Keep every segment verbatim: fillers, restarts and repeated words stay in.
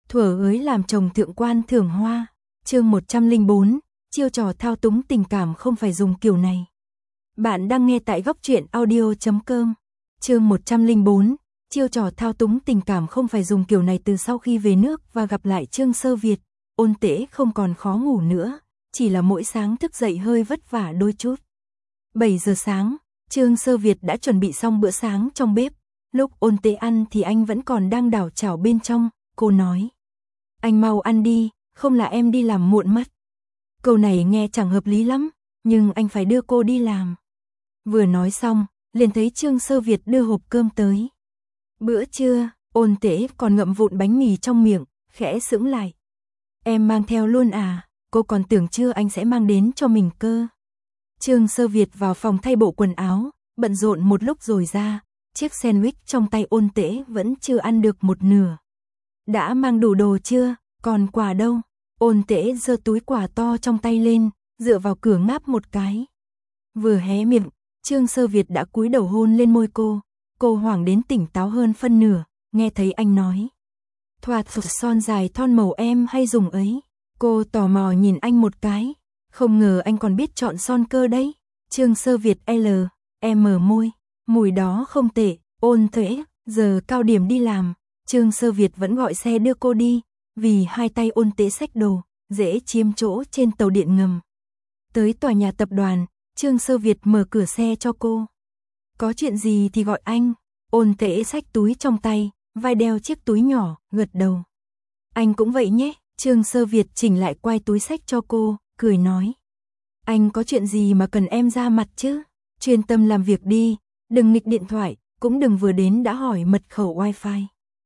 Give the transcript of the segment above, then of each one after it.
Thuở ới làm chồng thượng quan Thưởng Hoa, chương một trăm lẻ bốn, chiêu trò thao túng tình cảm không phải dùng kiểu này. Bạn đang nghe tại góc truyện audio chấm com. Chương một trăm lẻ bốn, chiêu trò thao túng tình cảm không phải dùng kiểu này. Từ sau khi về nước và gặp lại Trương Sơ Việt, Ôn Tễ không còn khó ngủ nữa, chỉ là mỗi sáng thức dậy hơi vất vả đôi chút. bảy giờ sáng, Trương Sơ Việt đã chuẩn bị xong bữa sáng trong bếp. Lúc Ôn Tễ ăn thì anh vẫn còn đang đảo chảo bên trong. Cô nói: "Anh mau ăn đi, không là em đi làm muộn mất." Câu này nghe chẳng hợp lý lắm, nhưng anh phải đưa cô đi làm. Vừa nói xong, liền thấy Trương Sơ Việt đưa hộp cơm tới. Bữa trưa, Ôn Tễ còn ngậm vụn bánh mì trong miệng, khẽ sững lại. "Em mang theo luôn à?" Cô còn tưởng trưa anh sẽ mang đến cho mình cơ. Trương Sơ Việt vào phòng thay bộ quần áo, bận rộn một lúc rồi ra, chiếc sandwich trong tay Ôn Tễ vẫn chưa ăn được một nửa. "Đã mang đủ đồ chưa, còn quà đâu?" Ôn Tễ giơ túi quà to trong tay lên, dựa vào cửa ngáp một cái. Vừa hé miệng, Trương Sơ Việt đã cúi đầu hôn lên môi cô. Cô hoảng đến tỉnh táo hơn phân nửa, nghe thấy anh nói: "Thoạt son dài thon màu em hay dùng ấy." Cô tò mò nhìn anh một cái, không ngờ anh còn biết chọn son cơ đấy. Trương Sơ Việt L, em mở môi, mùi đó không tệ. Ôn Tễ, giờ cao điểm đi làm, Trương Sơ Việt vẫn gọi xe đưa cô đi, vì hai tay Ôn Tễ xách đồ, dễ chiếm chỗ trên tàu điện ngầm. Tới tòa nhà tập đoàn, Trương Sơ Việt mở cửa xe cho cô. "Có chuyện gì thì gọi anh." Ôn Tễ xách túi trong tay, vai đeo chiếc túi nhỏ, gật đầu. "Anh cũng vậy nhé." Trương Sơ Việt chỉnh lại quai túi xách cho cô, cười nói: "Anh có chuyện gì mà cần em ra mặt chứ? Chuyên tâm làm việc đi, đừng nghịch điện thoại, cũng đừng vừa đến đã hỏi mật khẩu wifi."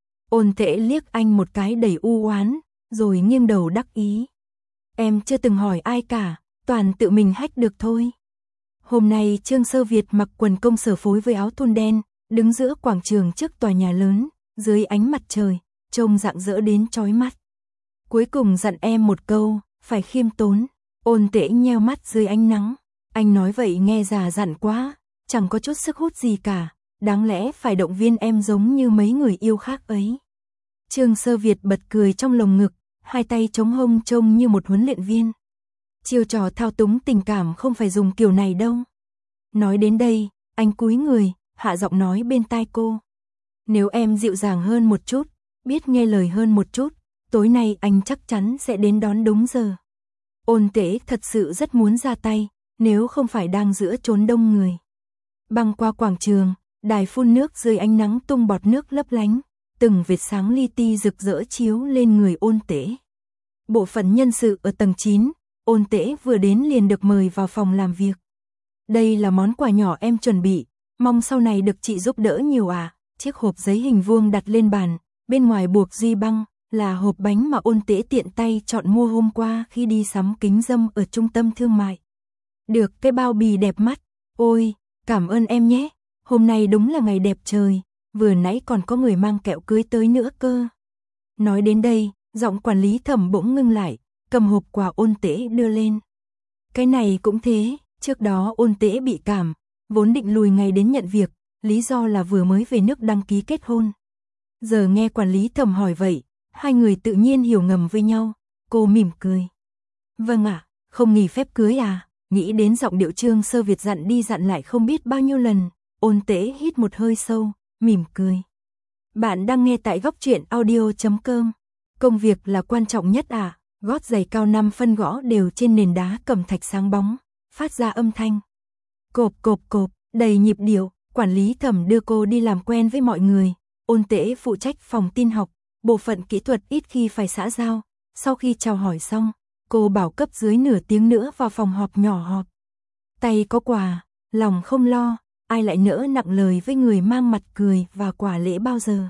Ôn Tễ liếc anh một cái đầy u oán, rồi nghiêng đầu đắc ý: "Em chưa từng hỏi ai cả, toàn tự mình hack được thôi." Hôm nay Trương Sơ Việt mặc quần công sở phối với áo thun đen, đứng giữa quảng trường trước tòa nhà lớn, dưới ánh mặt trời, trông rạng rỡ đến chói mắt. "Cuối cùng dặn em một câu, phải khiêm tốn." Ôn Tễ nheo mắt dưới ánh nắng. Anh nói vậy nghe già dặn quá, chẳng có chút sức hút gì cả, đáng lẽ phải động viên em giống như mấy người yêu khác ấy. Trương Sơ Việt bật cười trong lồng ngực, hai tay chống hông trông như một huấn luyện viên. Chiêu trò thao túng tình cảm không phải dùng kiểu này đâu. Nói đến đây, anh cúi người, hạ giọng nói bên tai cô: "Nếu em dịu dàng hơn một chút, biết nghe lời hơn một chút, tối nay anh chắc chắn sẽ đến đón đúng giờ." Ôn Tễ thật sự rất muốn ra tay, nếu không phải đang giữa chốn đông người. Băng qua quảng trường, đài phun nước dưới ánh nắng tung bọt nước lấp lánh, từng vệt sáng li ti rực rỡ chiếu lên người Ôn Tễ. Bộ phận nhân sự ở tầng chín, Ôn Tễ vừa đến liền được mời vào phòng làm việc. "Đây là món quà nhỏ em chuẩn bị, mong sau này được chị giúp đỡ nhiều à." Chiếc hộp giấy hình vuông đặt lên bàn, bên ngoài buộc duy băng, là hộp bánh mà Ôn Tễ tiện tay chọn mua hôm qua khi đi sắm kính râm ở trung tâm thương mại. Được cái bao bì đẹp mắt. "Ôi, cảm ơn em nhé, hôm nay đúng là ngày đẹp trời, vừa nãy còn có người mang kẹo cưới tới nữa cơ." Nói đến đây, giọng quản lý Thẩm bỗng ngưng lại, cầm hộp quà Ôn Tễ đưa lên. Cái này cũng thế, trước đó Ôn Tễ bị cảm, vốn định lùi ngày đến nhận việc, lý do là vừa mới về nước đăng ký kết hôn. Giờ nghe quản lý Thẩm hỏi vậy, hai người tự nhiên hiểu ngầm với nhau. Cô mỉm cười: "Vâng ạ, không nghỉ phép cưới à?" Nghĩ đến giọng điệu Trương Sơ Việt dặn đi dặn lại không biết bao nhiêu lần, Ôn Tễ hít một hơi sâu, mỉm cười. Bạn đang nghe tại góc truyện audio chấm com. "Công việc là quan trọng nhất à?" Gót giày cao năm phân gõ đều trên nền đá cẩm thạch sáng bóng, phát ra âm thanh cộp cộp cộp, đầy nhịp điệu. Quản lý Thẩm đưa cô đi làm quen với mọi người. Ôn Tễ phụ trách phòng tin học, bộ phận kỹ thuật ít khi phải xã giao. Sau khi chào hỏi xong, cô bảo cấp dưới nửa tiếng nữa vào phòng họp nhỏ họp. Tay có quà, lòng không lo, ai lại nỡ nặng lời với người mang mặt cười và quà lễ bao giờ.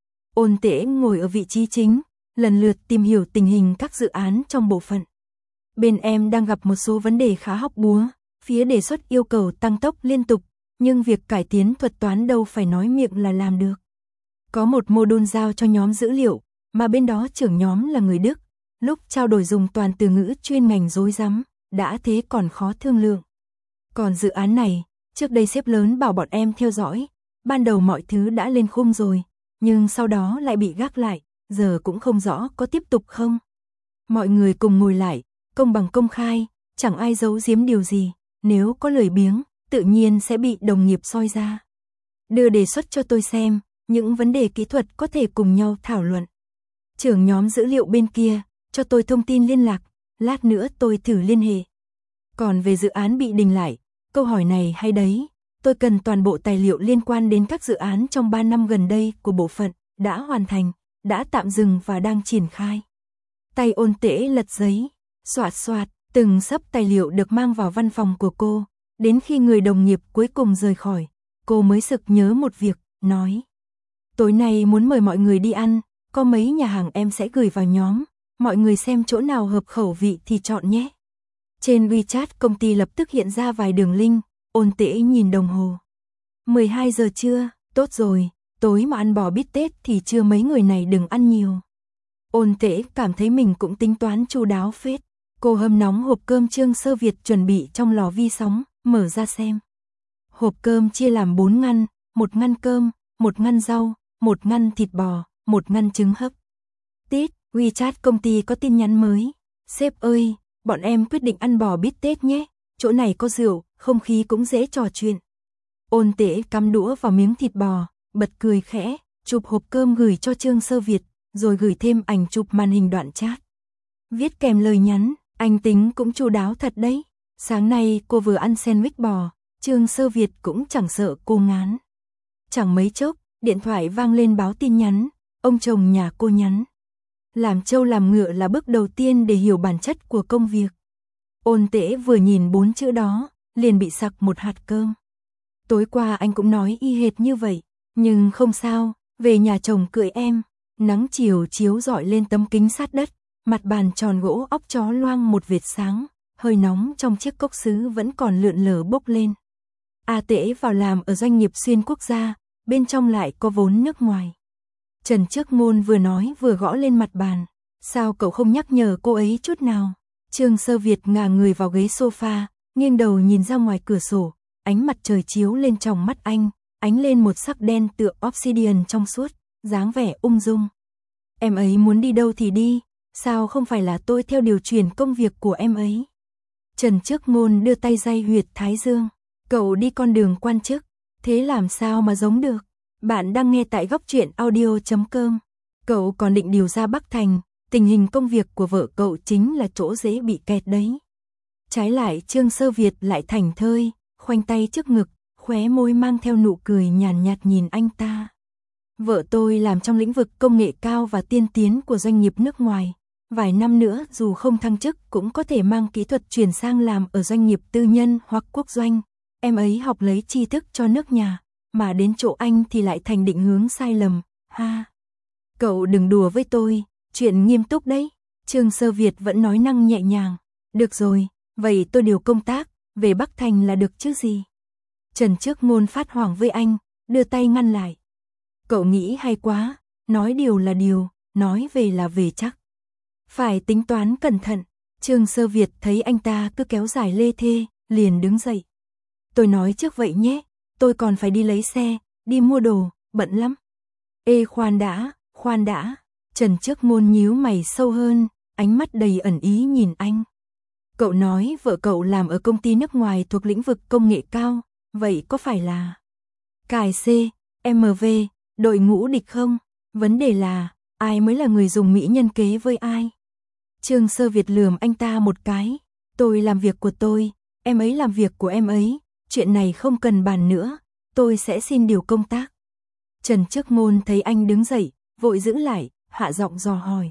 Ôn Tễ ngồi ở vị trí chính, lần lượt tìm hiểu tình hình các dự án trong bộ phận. "Bên em đang gặp một số vấn đề khá hóc búa, phía đề xuất yêu cầu tăng tốc liên tục, nhưng việc cải tiến thuật toán đâu phải nói miệng là làm được. Có một module giao cho nhóm dữ liệu, mà bên đó trưởng nhóm là người Đức, lúc trao đổi dùng toàn từ ngữ chuyên ngành rối rắm, đã thế còn khó thương lượng. Còn dự án này, trước đây sếp lớn bảo bọn em theo dõi, ban đầu mọi thứ đã lên khung rồi, nhưng sau đó lại bị gác lại, giờ cũng không rõ có tiếp tục không. Mọi người cùng ngồi lại, công bằng công khai, chẳng ai giấu giếm điều gì, nếu có lười biếng, tự nhiên sẽ bị đồng nghiệp soi ra. Đưa đề xuất cho tôi xem, những vấn đề kỹ thuật có thể cùng nhau thảo luận. Trưởng nhóm dữ liệu bên kia, cho tôi thông tin liên lạc, lát nữa tôi thử liên hệ. Còn về dự án bị đình lại, câu hỏi này hay đấy, tôi cần toàn bộ tài liệu liên quan đến các dự án trong ba năm gần đây của bộ phận, đã hoàn thành, đã tạm dừng và đang triển khai. Tay Ôn Tễ lật giấy, xoạt xoạt, từng xấp tài liệu được mang vào văn phòng của cô, đến khi người đồng nghiệp cuối cùng rời khỏi, cô mới sực nhớ một việc, nói. Tối nay muốn mời mọi người đi ăn, có mấy nhà hàng em sẽ gửi vào nhóm, mọi người xem chỗ nào hợp khẩu vị thì chọn nhé. Trên WeChat công ty lập tức hiện ra vài đường link, Ôn Tễ nhìn đồng hồ. mười hai giờ trưa, tốt rồi, tối mà ăn bò bít tết thì trưa mấy người này đừng ăn nhiều. Ôn Tễ cảm thấy mình cũng tính toán chu đáo phết. Cô hâm nóng hộp cơm Trương Sơ Việt chuẩn bị trong lò vi sóng, mở ra xem. Hộp cơm chia làm bốn ngăn, một ngăn cơm, một ngăn rau, một ngăn thịt bò, một ngăn trứng hấp. Tít, WeChat công ty có tin nhắn mới. Sếp ơi, bọn em quyết định ăn bò bít tết nhé, chỗ này có rượu, không khí cũng dễ trò chuyện. Ôn Tễ cắm đũa vào miếng thịt bò, bật cười khẽ, chụp hộp cơm gửi cho Trương Sơ Việt, rồi gửi thêm ảnh chụp màn hình đoạn chat. Viết kèm lời nhắn, anh tính cũng chu đáo thật đấy. Sáng nay cô vừa ăn sandwich bò, Trương Sơ Việt cũng chẳng sợ cô ngán. Chẳng mấy chốc, điện thoại vang lên báo tin nhắn, ông chồng nhà cô nhắn. Làm trâu làm ngựa là bước đầu tiên để hiểu bản chất của công việc. Ôn Tễ vừa nhìn bốn chữ đó, liền bị sặc một hạt cơm. Tối qua anh cũng nói y hệt như vậy, nhưng không sao, về nhà chồng cưới em. Nắng chiều chiếu rọi lên tấm kính sát đất, mặt bàn tròn gỗ óc chó loang một vệt sáng, hơi nóng trong chiếc cốc sứ vẫn còn lượn lờ bốc lên. A Tễ vào làm ở doanh nghiệp xuyên quốc gia, bên trong lại có vốn nước ngoài. Trần Trước Ngôn vừa nói vừa gõ lên mặt bàn, sao cậu không nhắc nhở cô ấy chút nào? Trương Sơ Việt ngả người vào ghế sofa, nghiêng đầu nhìn ra ngoài cửa sổ, ánh mặt trời chiếu lên trong mắt anh, ánh lên một sắc đen tựa obsidian trong suốt, dáng vẻ ung dung. Em ấy muốn đi đâu thì đi, sao không phải là tôi theo điều chuyển công việc của em ấy? Trần Trước Ngôn đưa tay day huyệt thái dương, cậu đi con đường quan chức, thế làm sao mà giống được? Bạn đang nghe tại góc truyện audio chấm com. Cậu còn định điều ra Bắc Thành, tình hình công việc của vợ cậu chính là chỗ dễ bị kẹt đấy. Trái lại Trương Sơ Việt lại thảnh thơi, khoanh tay trước ngực, khóe môi mang theo nụ cười nhàn nhạt, nhạt nhìn anh ta. Vợ tôi làm trong lĩnh vực công nghệ cao và tiên tiến của doanh nghiệp nước ngoài. Vài năm nữa dù không thăng chức cũng có thể mang kỹ thuật chuyển sang làm ở doanh nghiệp tư nhân hoặc quốc doanh. Em ấy học lấy tri thức cho nước nhà, mà đến chỗ anh thì lại thành định hướng sai lầm, ha. Cậu đừng đùa với tôi, chuyện nghiêm túc đấy. Trương Sơ Việt vẫn nói năng nhẹ nhàng. Được rồi, vậy tôi điều công tác, về Bắc Thành là được chứ gì. Trần Trước Ngôn phát hoảng với anh, đưa tay ngăn lại. Cậu nghĩ hay quá, nói điều là điều, nói về là về chắc. Phải tính toán cẩn thận. Trương Sơ Việt thấy anh ta cứ kéo dài lê thê, liền đứng dậy. Tôi nói trước vậy nhé, tôi còn phải đi lấy xe, đi mua đồ, bận lắm. Ê khoan đã, khoan đã. Trần Trước Ngôn nhíu mày sâu hơn, ánh mắt đầy ẩn ý nhìn anh. Cậu nói vợ cậu làm ở công ty nước ngoài thuộc lĩnh vực công nghệ cao, vậy có phải là cài C, em vê, đội ngũ địch không? Vấn đề là, ai mới là người dùng mỹ nhân kế với ai? Trương Sơ Việt lườm anh ta một cái. Tôi làm việc của tôi, em ấy làm việc của em ấy, chuyện này không cần bàn nữa, tôi sẽ xin điều công tác. Trần Trước Ngôn thấy anh đứng dậy, vội giữ lại, hạ giọng dò hỏi.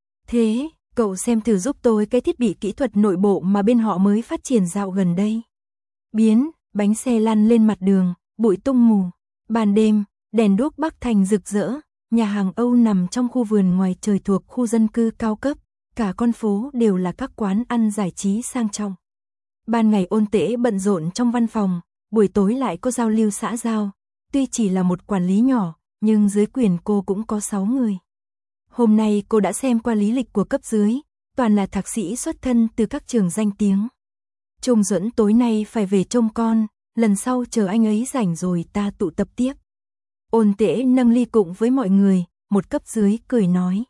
Thế, cậu xem thử giúp tôi cái thiết bị kỹ thuật nội bộ mà bên họ mới phát triển dạo gần đây. Biến, bánh xe lăn lên mặt đường, bụi tung mù. Ban đêm, đèn đuốc Bắc Thành rực rỡ, nhà hàng Âu nằm trong khu vườn ngoài trời thuộc khu dân cư cao cấp, cả con phố đều là các quán ăn giải trí sang trọng. Ban ngày Ôn Tễ bận rộn trong văn phòng, buổi tối lại có giao lưu xã giao, tuy chỉ là một quản lý nhỏ, nhưng dưới quyền cô cũng có sáu người. Hôm nay cô đã xem qua lý lịch của cấp dưới, toàn là thạc sĩ xuất thân từ các trường danh tiếng. Trung Duẫn tối nay phải về trông con, lần sau chờ anh ấy rảnh rồi ta tụ tập tiếp. Ôn Tễ nâng ly cụng với mọi người, một cấp dưới cười nói.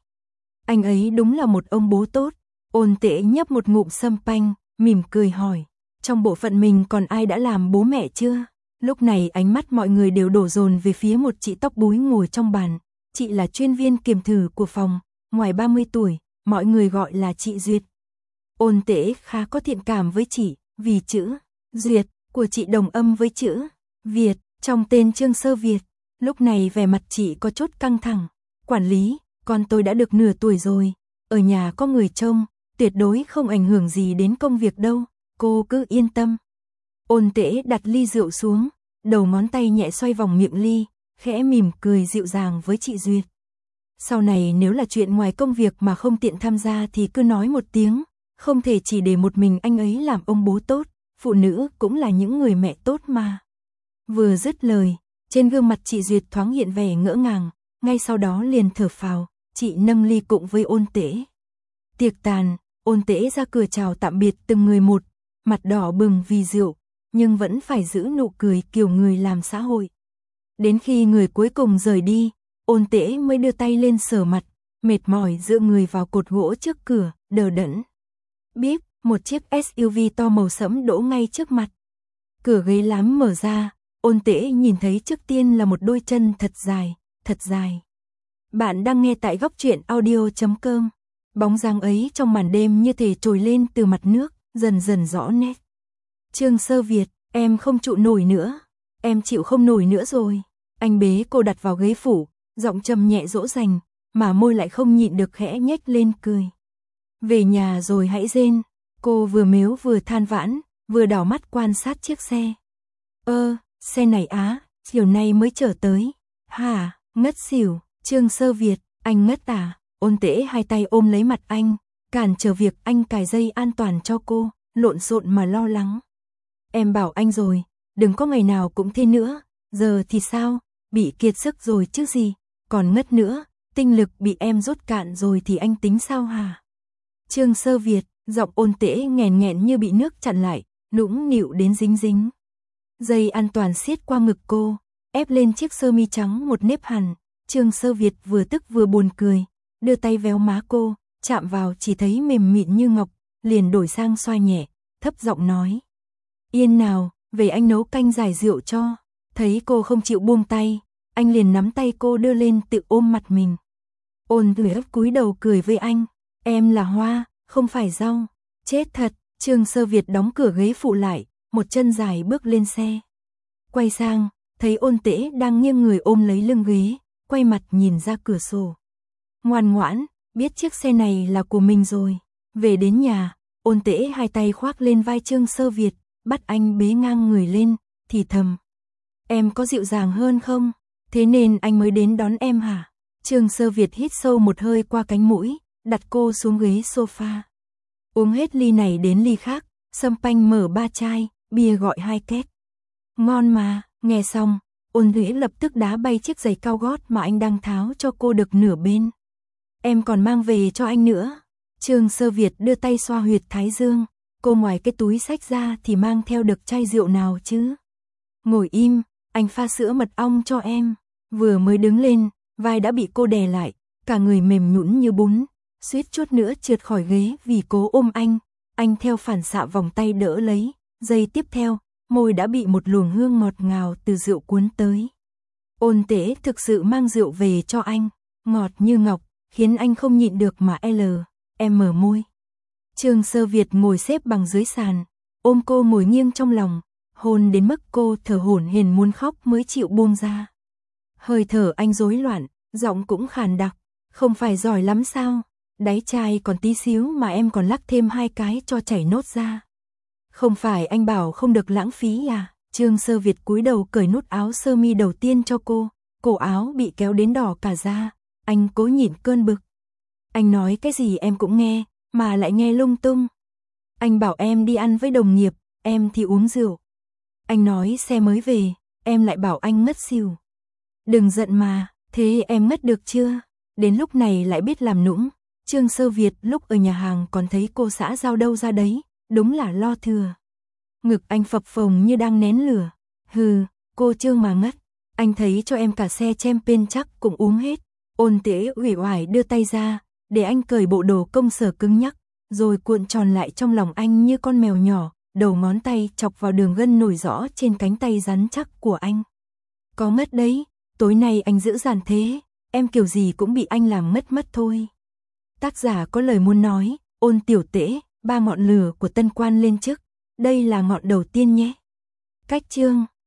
Anh ấy đúng là một ông bố tốt. Ôn Tễ nhấp một ngụm sâm panh, mỉm cười hỏi, trong bộ phận mình còn ai đã làm bố mẹ chưa? Lúc này ánh mắt mọi người đều đổ dồn về phía một chị tóc búi ngồi trong bàn. Chị là chuyên viên kiểm thử của phòng, ngoài ba mươi tuổi, mọi người gọi là chị Duyệt. Ôn Tễ khá có thiện cảm với chị, vì chữ Duyệt của chị đồng âm với chữ Việt trong tên Trương Sơ Việt. Lúc này vẻ mặt chị có chút căng thẳng. Quản lý, con tôi đã được nửa tuổi rồi, ở nhà có người trông, tuyệt đối không ảnh hưởng gì đến công việc đâu, cô cứ yên tâm. Ôn Tễ đặt ly rượu xuống, đầu ngón tay nhẹ xoay vòng miệng ly, khẽ mỉm cười dịu dàng với chị Duyệt. Sau này nếu là chuyện ngoài công việc mà không tiện tham gia thì cứ nói một tiếng, không thể chỉ để một mình anh ấy làm ông bố tốt, phụ nữ cũng là những người mẹ tốt mà. Vừa dứt lời, trên gương mặt chị Duyệt thoáng hiện vẻ ngỡ ngàng, ngay sau đó liền thở phào, chị nâng ly cụng với Ôn Tễ. Tiệc tàn, Ôn Tễ ra cửa chào tạm biệt từng người một, mặt đỏ bừng vì rượu, nhưng vẫn phải giữ nụ cười kiểu người làm xã hội. Đến khi người cuối cùng rời đi, Ôn Tễ mới đưa tay lên sờ mặt, mệt mỏi dựa người vào cột gỗ trước cửa, đờ đẫn. Bíp, một chiếc ét u vê to màu sẫm đỗ ngay trước mặt. Cửa ghế lám mở ra, Ôn Tễ nhìn thấy trước tiên là một đôi chân thật dài, thật dài. Bạn đang nghe tại góc truyện audio chấm com. Bóng dáng ấy trong màn đêm như thể trồi lên từ mặt nước, dần dần rõ nét. Trương Sơ Việt, em không trụ nổi nữa. Em chịu không nổi nữa rồi. Anh bế cô đặt vào ghế phủ, giọng trầm nhẹ dỗ dành, mà môi lại không nhịn được khẽ nhếch lên cười. Về nhà rồi hãy rên. Cô vừa mếu vừa than vãn, vừa đảo mắt quan sát chiếc xe. Ơ, xe này á, chiều nay mới chở tới. Hả, ngất xỉu. Trương Sơ Việt, anh ngất à? Ôn Tễ hai tay ôm lấy mặt anh, cản trở việc anh cài dây an toàn cho cô, lộn xộn mà lo lắng. Em bảo anh rồi, đừng có ngày nào cũng thế nữa, giờ thì sao, bị kiệt sức rồi chứ gì, còn ngất nữa, tinh lực bị em rút cạn rồi thì anh tính sao hả? Trương Sơ Việt, giọng Ôn Tễ nghẹn nghẹn như bị nước chặn lại, nũng nịu đến dính dính. Dây an toàn siết qua ngực cô, ép lên chiếc sơ mi trắng một nếp hằn. Trương Sơ Việt vừa tức vừa buồn cười, đưa tay véo má cô, chạm vào chỉ thấy mềm mịn như ngọc, liền đổi sang xoa nhẹ, thấp giọng nói. Yên nào, về anh nấu canh giải rượu cho. Thấy cô không chịu buông tay, anh liền nắm tay cô đưa lên tự ôm mặt mình. Ôn Tễ cúi đầu cười với anh, em là hoa, không phải rau. Chết thật. Trương Sơ Việt đóng cửa ghế phụ lại, một chân dài bước lên xe. Quay sang, thấy Ôn Tễ đang nghiêng người ôm lấy lưng ghế, quay mặt nhìn ra cửa sổ. Ngoan ngoãn, biết chiếc xe này là của mình rồi. Về đến nhà, Ôn Tễ hai tay khoác lên vai Trương Sơ Việt, bắt anh bế ngang người lên, thì thầm. Em có dịu dàng hơn không? Thế nên anh mới đến đón em hả? Trương Sơ Việt hít sâu một hơi qua cánh mũi, đặt cô xuống ghế sofa. Uống hết ly này đến ly khác, sâm panh mở ba chai, bia gọi hai két. Ngon mà, nghe xong, Ôn Tễ lập tức đá bay chiếc giày cao gót mà anh đang tháo cho cô được nửa bên. Em còn mang về cho anh nữa. Trương Sơ Việt đưa tay xoa huyệt thái dương, cô ngoài cái túi xách ra thì mang theo được chai rượu nào chứ? Ngồi im, anh pha sữa mật ong cho em. Vừa mới đứng lên, vai đã bị cô đè lại, cả người mềm nhũn như bún, suýt chút nữa trượt khỏi ghế vì cố ôm anh. Anh theo phản xạ vòng tay đỡ lấy, giây tiếp theo, môi đã bị một luồng hương ngọt ngào từ rượu cuốn tới. Ôn Tễ thực sự mang rượu về cho anh, ngọt như ngọc, khiến anh không nhịn được mà L, em mở môi. Trương Sơ Việt ngồi xếp bằng dưới sàn, ôm cô ngồi nghiêng trong lòng, hôn đến mức cô thở hổn hển muốn khóc mới chịu buông ra. Hơi thở anh rối loạn, giọng cũng khàn đặc, không phải giỏi lắm sao? Đáy chai còn tí xíu mà em còn lắc thêm hai cái cho chảy nốt ra. Không phải anh bảo không được lãng phí à? Trương Sơ Việt cúi đầu cởi nút áo sơ mi đầu tiên cho cô, cổ áo bị kéo đến đỏ cả da, anh cố nhịn cơn bực. Anh nói cái gì em cũng nghe, mà lại nghe lung tung. Anh bảo em đi ăn với đồng nghiệp, em thì uống rượu. Anh nói xe mới về, em lại bảo anh ngất xỉu. Đừng giận mà, thế em ngất được chưa? Đến lúc này lại biết làm nũng. Trương Sơ Việt lúc ở nhà hàng còn thấy cô xã giao đâu ra đấy, đúng là lo thừa. Ngực anh phập phồng như đang nén lửa. Hừ, cô Trương mà ngất. Anh thấy cho em cả xe champagne chắc cũng uống hết. Ôn Tễ uể oải đưa tay ra, để anh cởi bộ đồ công sở cứng nhắc, rồi cuộn tròn lại trong lòng anh như con mèo nhỏ, đầu ngón tay chọc vào đường gân nổi rõ trên cánh tay rắn chắc của anh. Có mất đấy, tối nay anh dữ dằn thế, em kiểu gì cũng bị anh làm mất mất thôi. Tác giả có lời muốn nói, Ôn Tiểu Tễ, ba ngọn lửa của tân quan lên chức, đây là ngọn đầu tiên nhé. Cách chương